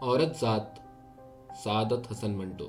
عورت ذات سعادت حسن منٹو۔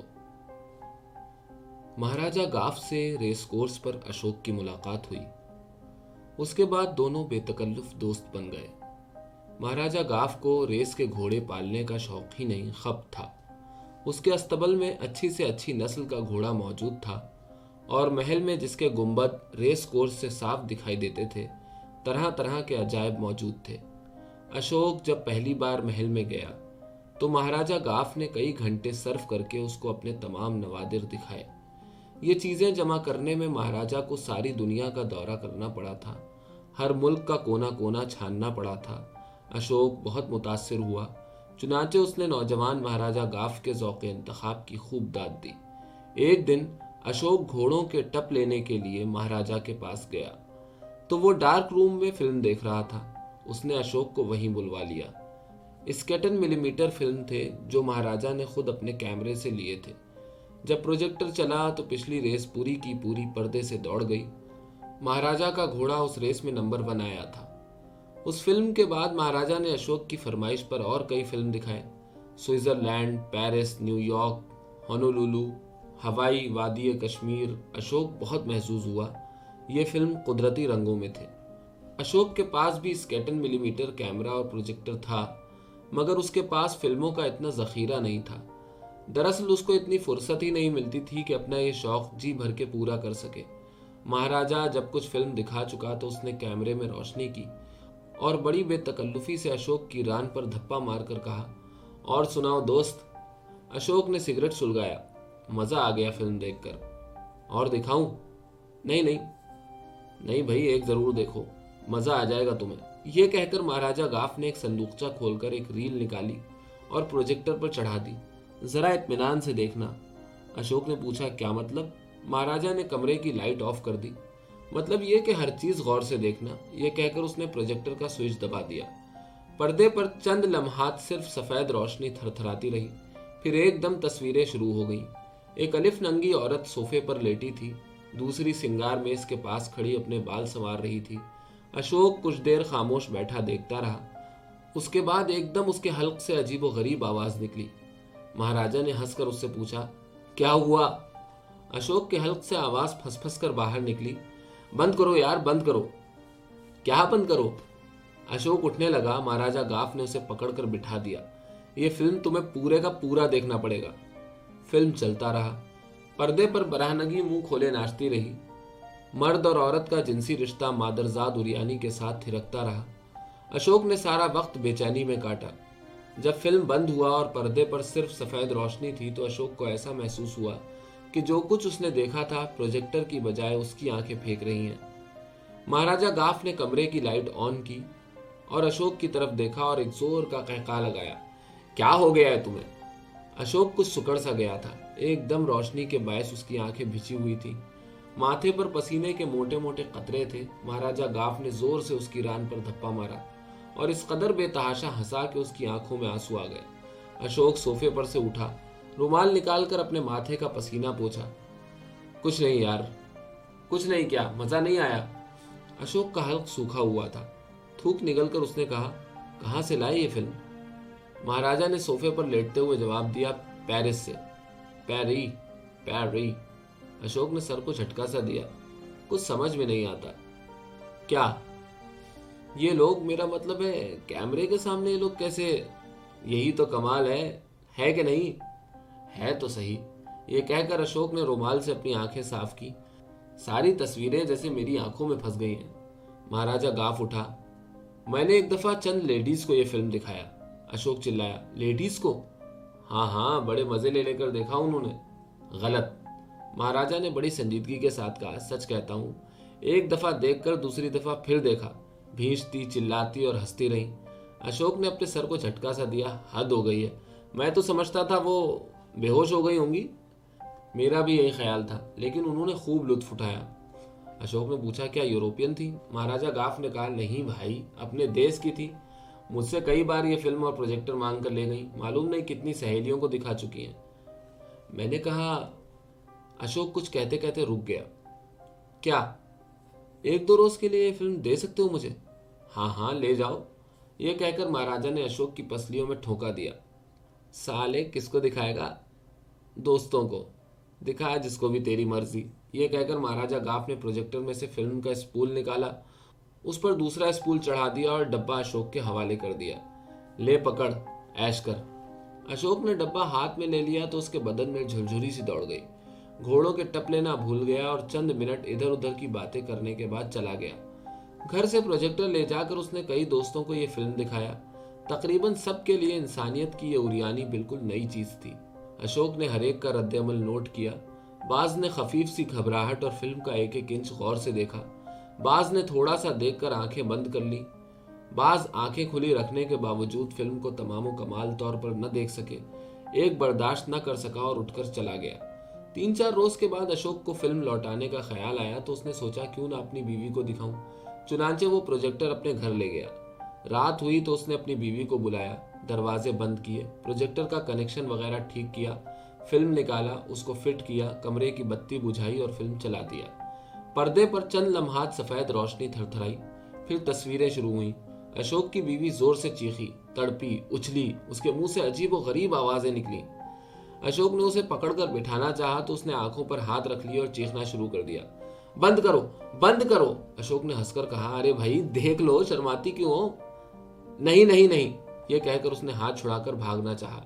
مہاراجہ گاف سے ریس کورس پر اشوک کی ملاقات ہوئی۔ اس کے بعد دونوں بے تکلف دوست بن گئے۔ مہاراجہ گاف کو ریس کے گھوڑے پالنے کا شوق ہی نہیں خب تھا۔ اس کے استبل میں اچھی سے اچھی نسل کا گھوڑا موجود تھا اور محل میں جس کے گنبد ریس کورس سے صاف دکھائی دیتے تھے طرح طرح کے عجائب موجود تھے۔ اشوک جب پہلی بار محل میں گیا تو مہاراجہ گاف نے کئی گھنٹے صرف کر کے اس کو اپنے تمام نوادر دکھائے۔ یہ چیزیں جمع کرنے میں مہاراجہ کو ساری دنیا کا دورہ کرنا پڑا تھا، ہر ملک کا کونا کونا چھاننا پڑا تھا۔ اشوک بہت متاثر ہوا، چنانچہ اس نے نوجوان مہاراجہ گاف کے ذوق انتخاب کی خوب داد دی۔ ایک دن اشوک گھوڑوں کے ٹپ لینے کے لیے مہاراجہ کے پاس گیا تو وہ ڈارک روم میں فلم دیکھ رہا تھا۔ اس نے اشوک کو وہیں بلوا لیا۔ اسکیٹن ملی میٹر فلم تھے جو مہاراجہ نے خود اپنے کیمرے سے لیے تھے۔ جب پروجیکٹر چلا تو پچھلی ریس پوری کی پوری پردے سے دوڑ گئی۔ مہاراجہ کا گھوڑا اس ریس میں نمبر 1 آیا تھا۔ اس فلم کے بعد مہاراجہ نے اشوک کی فرمائش پر اور کئی فلم دکھائے۔ Switzerland, Paris, New York, Honolulu, Hawaii, وادی کشمیر۔ اشوک بہت محظوظ ہوا۔ یہ فلم قدرتی رنگوں میں تھے۔ اشوک کے پاس بھی اسکیٹن ملی میٹر کیمرہ اور پروجیکٹر تھا، مگر اس کے پاس فلموں کا اتنا ذخیرہ نہیں تھا۔ دراصل اس کو اتنی فرصت ہی نہیں ملتی تھی کہ اپنا یہ شوق جی بھر کے پورا کر سکے۔ مہاراجہ جب کچھ فلم دکھا چکا تو اس نے کیمرے میں روشنی کی اور بڑی بے تکلفی سے اشوک کی ران پر دھپا مار کر کہا، اور سناؤ دوست۔ اشوک نے سگریٹ سلگایا۔ مزہ آ گیا فلم دیکھ کر۔ اور دکھاؤں؟ نہیں بھائی، ایک ضرور دیکھو، مزہ آ جائے گا تمہیں۔ یہ کہہ کر مہاراجہ گاف نے ایک صندوقچہ کھول کر ایک ریل نکالی اور پروجیکٹر پر چڑھا دی۔ ذرا اطمینان سے دیکھنا۔ اشوک نے پوچھا، کیا مطلب؟ مہاراجہ نے کمرے کی لائٹ آف کر دی۔ مطلب یہ کہ ہر چیز غور سے دیکھنا۔ یہ کہہ کر اس نے پروجیکٹر کا سوئچ دبا دیا۔ پردے پر چند لمحات صرف سفید روشنی تھر تھراتی رہی، پھر ایک دم تصویریں شروع ہو گئیں۔ ایک الف ننگی عورت صوفے پر لیٹی تھی، دوسری سنگار میز کے پاس کھڑی اپنے بال سنوار رہی تھی۔ اشوک کچھ دیر خاموش بیٹھا دیکھتا رہا۔ اس کے بعد ایک دم اس کے حلق سے عجیب و غریب آواز نکلی۔ مہاراجہ نے ہنس کر اس سے پوچھا، کیا ہوا؟ اشوک کے حلق سے آواز پھنس پھنس کر باہر نکلی، بند کرو یار، بند کرو۔ کیا بند کرو؟ اشوک اٹھنے لگا۔ مہاراجہ گاف نے اسے پکڑ کر بٹھا دیا۔ یہ فلم تمہیں پورے کا پورا دیکھنا پڑے گا۔ فلم چلتا رہا۔ پردے پر برہنگی منہ کھولے ناچتی رہی۔ مرد اور عورت کا جنسی رشتہ مادرزاد اوریانی کے ساتھ تھرکتا رہا۔ اشوک نے سارا وقت بے چینی میں کاٹا۔ جب فلم بند ہوا اور پردے پر صرف سفید روشنی تھی تو اشوک کو ایسا محسوس ہوا کہ جو کچھ اس نے دیکھا تھا پروجیکٹر کی بجائے اس کی آنکھیں پھینک رہی ہیں۔ مہاراجہ گاف نے کمرے کی لائٹ آن کی اور اشوک کی طرف دیکھا اور ایک زور کا قہقہا لگایا، کیا ہو گیا ہے تمہیں؟ اشوک کچھ سکڑ سا گیا تھا۔ ایک دم روشنی کے باعث اس کی آنکھیں بھیچی ہوئی تھی، ماتھے پر پسینے کے موٹے موٹے قطرے تھے۔ مہاراجہ گاف نے زور سے اس کی ران پر دھپا مارا اور اس قدر بے تحاشا ہنسا کہ اس کی آنکھوں میں آنسو آ گئے۔ اشوک صوفے پر سے اٹھا، رومال نکال کر اپنے ماتھے کا پسینہ پوچھا۔ کچھ نہیں یار، کچھ نہیں۔ کیا مزہ نہیں آیا؟ اشوک کا حلق سوکھا ہوا تھا۔ تھوک نگل کر اس نے کہا، کہاں سے لائی یہ فلم؟ مہاراجہ نے صوفے پر لیٹتے ہوئے جواب دیا، پیرس سے۔ پیری۔ اشوک نے سر کو جھٹکا سا دیا، کچھ سمجھ میں نہیں آتا۔ کیا؟ یہ لوگ، میرا مطلب ہے کیمرے کے سامنے یہ لوگ کیسے؟ یہی تو کمال ہے کہ نہیں؟ ہے تو صحیح۔ یہ کہہ کر اشوک نے رومال سے اپنی آنکھیں صاف کی۔ ساری تصویریں جیسے میری آنکھوں میں پھنس گئی ہیں۔ مہاراجہ گاف اٹھا، میں نے ایک دفعہ چند لیڈیز کو یہ فلم دکھایا۔ اشوک چلایا، لیڈیز کو؟ ہاں، بڑے مزے لے کر دیکھا انہوں نے۔ غلط۔ مہاراجہ نے بڑی سنجیدگی کے ساتھ کہا، سچ کہتا ہوں، ایک دفعہ دیکھ کر دوسری دفعہ پھر دیکھا، بھینچتی، چلاتی اور ہنستی رہی۔ اشوک نے اپنے سر کو جھٹکا سا دیا، حد ہو گئی ہے، میں تو سمجھتا تھا وہ بے ہوش ہو گئی ہوں گی۔ میرا بھی یہی خیال تھا، لیکن انہوں نے خوب لطف اٹھایا۔ اشوک نے پوچھا، کیا یوروپین تھی؟ مہاراجہ گاف نے کہا، نہیں بھائی، اپنے دیس کی تھی۔ مجھ سے کئی بار یہ فلم اور پروجیکٹر مانگ کر لے گئی، معلوم نہیں کتنی سہیلیوں کو دکھا چکی ہیں۔ میں نے کہا، اشوک کچھ کہتے کہتے رک گیا۔ کیا 1-2 روز کے لیے یہ فلم دے سکتے ہو مجھے؟ ہاں لے جاؤ۔ یہ کہہ کر مہاراجہ نے اشوک کی پسلیوں میں ٹھونکا دیا۔ साले किस को दिखाएगा? दोस्तों को दिखा, जिसको भी तेरी मर्जी। ये कहकर महाराजा गाफ ने प्रोजेक्टर में से फिल्म का स्पूल निकाला, उस पर दूसरा स्पूल चढ़ा दिया और डब्बा अशोक के हवाले कर दिया। ले पकड़, ऐश कर। अशोक ने डब्बा हाथ में ले लिया तो उसके बदन में झुरझुरी सी दौड़ गई। घोड़ों के टप लेना भूल गया और चंद मिनट इधर उधर की बातें करने के बाद चला गया। घर से प्रोजेक्टर ले जाकर उसने कई दोस्तों को ये फिल्म दिखाया। तकरीबन सबके लिए इंसानियत की ये उरियानी बिल्कुल नई चीज थी। अशोक ने हरेक का रद्द-ए-अमल नोट किया। बाज ने खफीफ सी घबराहट और फिल्म का एक एक इंच गौर से देखा। बाज ने थोड़ा सा देखकर आंखें बंद कर ली। बाज आंखें खुली रखने के बावजूद फिल्म को तमामो कमाल तौर पर न देख सके। एक बर्दाश्त न कर सका और उठकर चला गया। 3-4 रोज के बाद अशोक को फिल्म लौटाने का ख्याल आया तो उसने सोचा क्यों ना अपनी बीवी को दिखाऊं। चुनांचे वो प्रोजेक्टर अपने घर ले गया। रात हुई तो उसने अपनी बीवी को बुलाया, दरवाजे बंद किए, प्रोजेक्टर का कनेक्शन वगैरह ठीक किया, फिल्म निकाला, उसको फिट किया, कमरे की बत्ती बुझाई और फिल्म चला दिया। पर्दे पर चंद लम्हात सफेद रोशनी थरथराई, फिर तस्वीरें शुरू हुई। अशोक की बीवी जोर से चीखी, तड़पी, उछली, उसके मुंह से अजीब व गरीब आवाजें निकली। अशोक ने उसे पकड़कर बिठाना चाहा तो उसने आंखों पर हाथ रख लिया और चीखना शुरू कर दिया। बंद करो, बंद करो, अशोक ने हंसकर कहा। अरे भाई देख लो, शर्माती क्यों हो? नहीं नहीं नहीं, यह कहकर उसने हाथ छुड़ाकर भागना चाहा।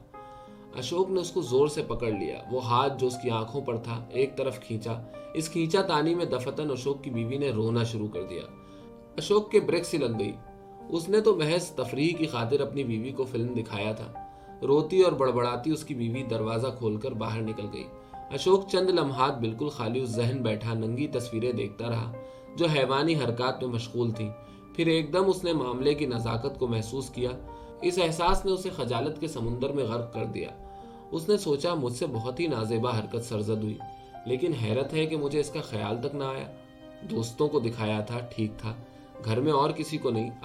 अशोक ने उसको जोर से पकड़ लिया। वो हाथ जो उसकी आंखों पर था एक तरफ खींचा। इस खींचा तानी में दफतन अशोक की बीवी ने रोना शुरू कर दिया। अशोक के ब्रेक सी लग गई। उसने तो महज तफरीह की खातिर अपनी बीवी को फिल्म दिखाया था। रोती और बड़बड़ाती उसकी बीवी दरवाजा खोलकर बाहर निकल गई। अशोक चंद लम्हात बिल्कुल खाली उस जहन बैठा नंगी तस्वीरें देखता रहा जो हैवानी हरकत में मशगूल थी। फिर एकदम उसने मामले की नजाकत को महसूस किया। इस एहसास ने उसे खजालत के समुंदर में गर्क कर दिया। उसने सोचा मुझसे बहुत ही नाजेबा हरकत सरजद हुई, लेकिन हैरत है कि मुझे इसका ख्याल तक ना आया। दोस्तों को दिखाया था, ठीक था, घर में और किसी को नहीं,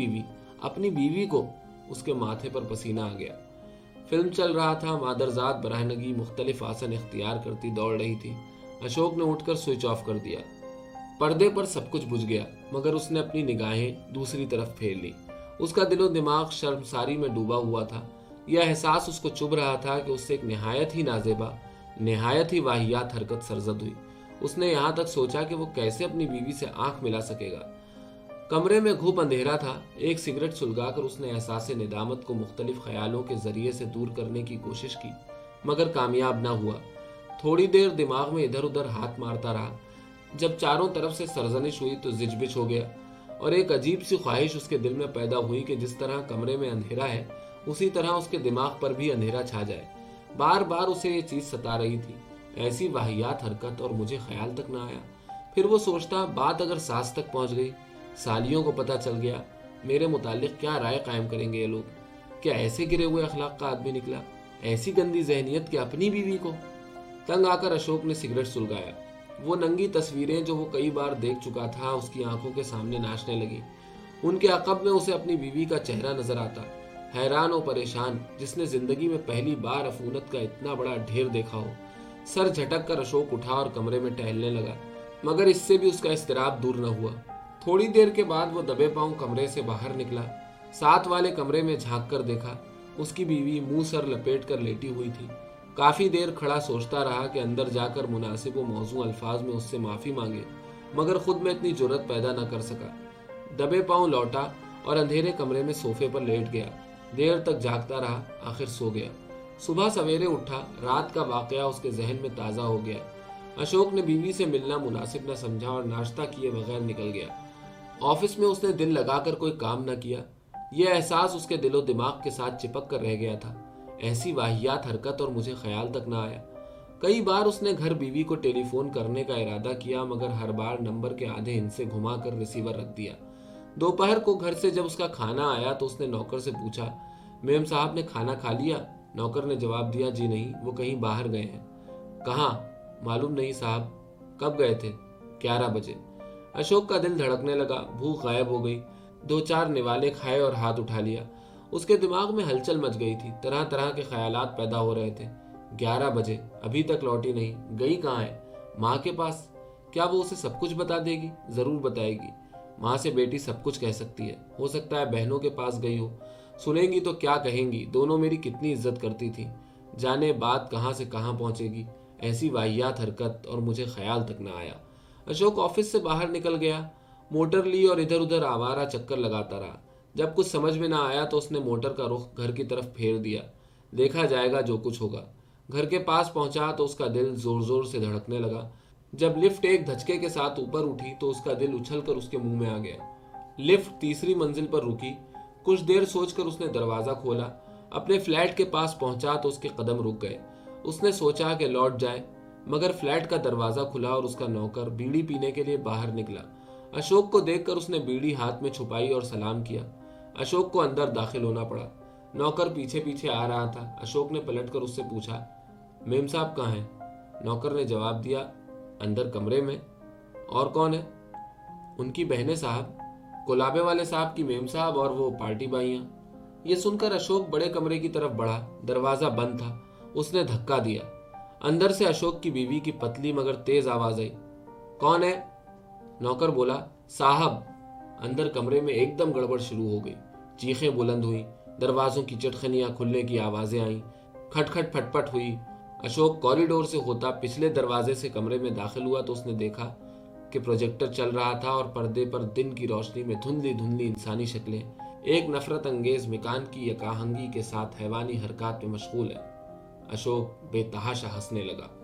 अपनी बीवी को। उसके माथे पर पसीना आ गया। फिल्म चल रहा था। मादरजात बराहनगी मुख्तलिफ आसन इख्तियार करती दौड़ रही थी। अशोक ने उठकर स्विच ऑफ कर दिया। पर्दे पर सब कुछ बुझ गया, मगर उसने अपनी निगाहें दूसरी तरफ फेर ली। उसका दिलो दिमाग शर्मसारी में डूबा हुआ था। यह एहसास उसको चुभ रहा था कि उससे एक निहायत ही नाजेबा, निहायत ही वाहियात हरकत सरजद हुई। उसने यहाँ तक सोचा कि वो कैसे अपनी बीवी से आंख मिला सकेगा। कमरे में घुप अंधेरा था। एक सिगरेट सुलगाकर उसने एहसास निदामत को मुख्तलिफ ख्यालों के जरिए से दूर करने की कोशिश की, मगर कामयाब ना हुआ। थोड़ी देर दिमाग में इधर उधर हाथ मारता रहा। जब चारों तरफ से सरजनिश हुई तो जिजबिच हो गया और एक अजीब सी ख्वाहिश उसके दिल में पैदा हुई कि जिस तरह कमरे में अंधेरा है उसी तरह उसके दिमाग पर भी अंधेरा छा जाए। बार बार उसे ये चीज सता रही थी, ऐसी वाहियात हरकत, और मुझे ख्याल तक ना आया। फिर वो सोचता, बात अगर सास तक पहुंच गई, सालियों को पता चल गया, मेरे मुतालिक क्या राय कायम करेंगे ये लोग? क्या ऐसे गिरे हुए अखलाक का आदमी निकला? ऐसी गंदी जहनियत कि अपनी बीवी को? तंग आकर अशोक ने सिगरेट सुलगाया। वो नंगी तस्वीरें जो वो कई बार देख चुका था उसकी आंखों के सामने नाचने लगी। उनके अकब में उसे अपनी बीवी का चेहरा नजर आता, हैरान और परेशान, जिसने जिंदगी में पहली बार अफूनत का इतना बड़ा ढेर देखा हो। सर झटक कर अशोक उठा और कमरे में टहलने लगा, मगर इससे भी उसका इस्तिराब दूर न हुआ। थोड़ी देर के बाद वो दबे पांव कमरे से बाहर निकला। साथ वाले कमरे में झांक कर देखा, उसकी बीवी मुंह सर लपेट कर लेटी हुई थी। काफी देर खड़ा सोचता रहा कि अंदर जाकर मुनासिब व मौजू अल्फाज में उससे माफी मांगे, मगर खुद में इतनी जुर्रत पैदा न कर सका। दबे पांव लौटा और अंधेरे कमरे में सोफे पर लेट गया। देर तक जागता रहा, आखिर सो गया। सुबह सवेरे उठा, रात का वाकया उसके जहन में ताजा हो गया। अशोक ने बीवी से मिलना मुनासिब न समझा और नाश्ता किए बगैर निकल गया। ऑफिस में उसने दिल लगाकर कोई काम न किया। यह एहसास उसके दिलो दिमाग के साथ चिपक कर रह गया था। ऐसी वाहियात हरकत और मुझे ख्याल तक न आया। कई बार उसने घर बीवी को टेलीफोन करने का इरादा किया, मगर हर बार नंबर के आधे हिस्से घुमाकर रिसीवर रख दिया। दोपहर को घर से जब उसका खाना आया तो उसने नौकर से पूछा, मेम साहब ने खाना खा लिया? नौकर ने जवाब दिया, जी नहीं, वो कहीं बाहर गए हैं। कहाँ? मालूम नहीं साहब। कब गए थे? 11 बजे। अशोक का दिल धड़कने लगा। भूख गायब हो गई। 2-4 निवाले खाए और हाथ उठा लिया। उसके दिमाग में हलचल मच गई थी। तरह तरह के ख्यालात पैदा हो रहे थे। 11 बजे, अभी तक लौटी नहीं, गई कहाँ है? माँ के पास। क्या वो उसे सब कुछ बता देगी? जरूर बताएगी। माँ से बेटी सब कुछ कह सकती है। हो सकता है बहनों के पास गई हो। सुनेंगी तो क्या कहेंगी, दोनों मेरी कितनी इज्जत करती थी, जाने बात कहाँ से कहाँ पहुंचेगी। ऐसी वाहियात हरकत और मुझे ख्याल तक न आया। अशोक ऑफिस से बाहर निकल गया, मोटर ली और इधर उधर आवारा चक्कर लगाता रहा। जब कुछ समझ में ना आया तो उसने मोटर का रुख घर की तरफ फेर दिया। देखा जाएगा जो कुछ होगा। घर के पास पहुंचा तो उसका दिल जोर जोर से धड़कने लगा। जब लिफ्ट एक धचके के साथ ऊपर उठी तो उसका दिल उछलकर उसके मुंह में आ गया। लिफ्ट तीसरी मंजिल पर रुकी। कुछ देर सोचकर उसने दरवाजा खोला। अपने फ्लैट के पास पहुंचा तो उसके कदम रुक गए। उसने सोचा कि लौट जाए, मगर फ्लैट का दरवाजा खुला और उसका नौकर बीड़ी पीने के लिए बाहर निकला। अशोक को देखकर उसने बीड़ी हाथ में छुपाई और सलाम किया। अशोक को अंदर दाखिल होना पड़ा। नौकर पीछे पीछे आ रहा था। अशोक ने पलटकर उससे पूछा, मेम साहब कहाँ हैं? नौकर ने जवाब दिया, अंदर कमरे में। और कौन है? उनकी बहनें साहब, गुलाबे वाले साहब की मेम साहब और वो पार्टी बाइयां। ये सुनकर अशोक बड़े कमरे की तरफ बढ़ा। दरवाजा बंद था। उसने धक्का दिया। अंदर से अशोक की बीवी की पतली मगर तेज आवाज आई, कौन है? नौकर बोला, साहब। अंदर कमरे में एकदम गड़बड़ शुरू हो गई। चीखें बुलंद हुई, दरवाजों की चटखनियां खुलने की आवाजें आईं, खटखट फटपट हुई। अशोक कॉरिडोर से होता पिछले दरवाजे से कमरे में दाखिल हुआ तो उसने देखा कि प्रोजेक्टर चल रहा था और पर्दे पर दिन की रोशनी में धुंधली धुंधली इंसानी शक्लें एक नफरत अंगेज मिकान की यकाहंगी के साथ हैवानी हरकत में मशगूल है। अशोक बेतहाशा हंसने लगा।